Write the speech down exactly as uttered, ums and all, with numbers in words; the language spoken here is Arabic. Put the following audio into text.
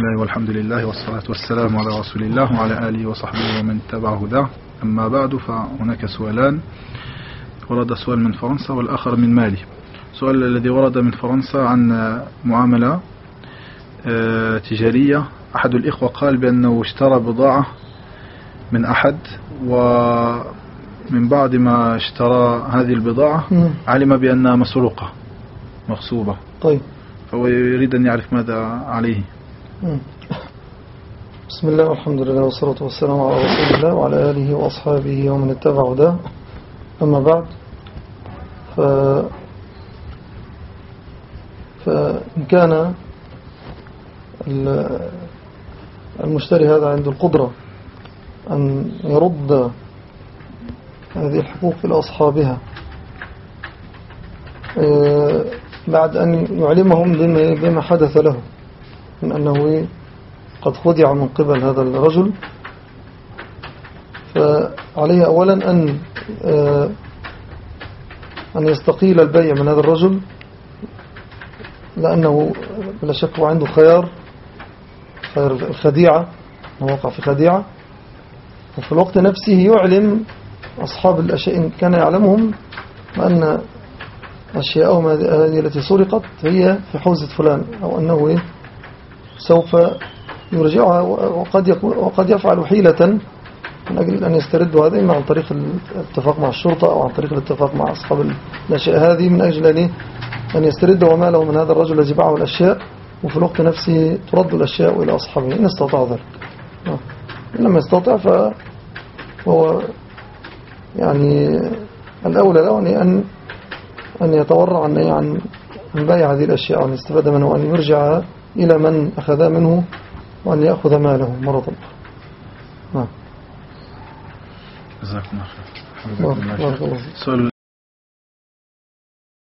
الله والحمد لله والصلاة والسلام على رسول الله وعلى آله وصحبه ومن تبع هداه. أما بعد، فهناك سؤالان. ورد سؤال من فرنسا والآخر من مالي. السؤال الذي ورد من فرنسا عن معاملة تجارية. أحد الإخوة قال بأنه اشترى بضاعة من أحد، ومن بعد ما اشترى هذه البضاعة علم بأنها مسروقة مغصوبة. طيب، فهو يريد أن يعرف ماذا عليه. بسم الله والحمد لله والصلاة والسلام على رسول الله وعلى آله وأصحابه ومن اتبع هداه. أما بعد، ف... فإن كان المشتري هذا عنده القدرة أن يرد هذه الحقوق إلى أصحابها بعد أن يعلمهم بما حدث له من أنه قد خدع من قبل هذا الرجل، فعليه أولا أن أن يستقيل البيع من هذا الرجل، لأنه بلا شك هو عنده خيار خيار الخديعة، هو وقع في خديعة. وفي الوقت نفسه يعلم أصحاب الأشياء إن كان يعلمهم بأن أشياءهم هذه التي سرقت هي في حوزة فلان، أو أنه سوف يرجعها، وقد, وقد يفعل حيلة من أجل أن يستردوا هذا، إما عن طريق الاتفاق مع الشرطة أو عن طريق الاتفاق مع أصحاب الأشياء هذه، من أجل أن يستردوا وماله من هذا الرجل الذي باعه الأشياء، وفي الوقت نفسه ترد الأشياء إلى أصحابه إن استطاع ذلك. إن لم يستطع فهو يعني الأولى له أن أن يتورع عن عن بيع هذه الأشياء، وأن يستفاد منه، وأن يرجع إلى من أخذ منه، وأن يأخذ ماله مرة أخرى. نعم. جزاكم الله خير. السؤال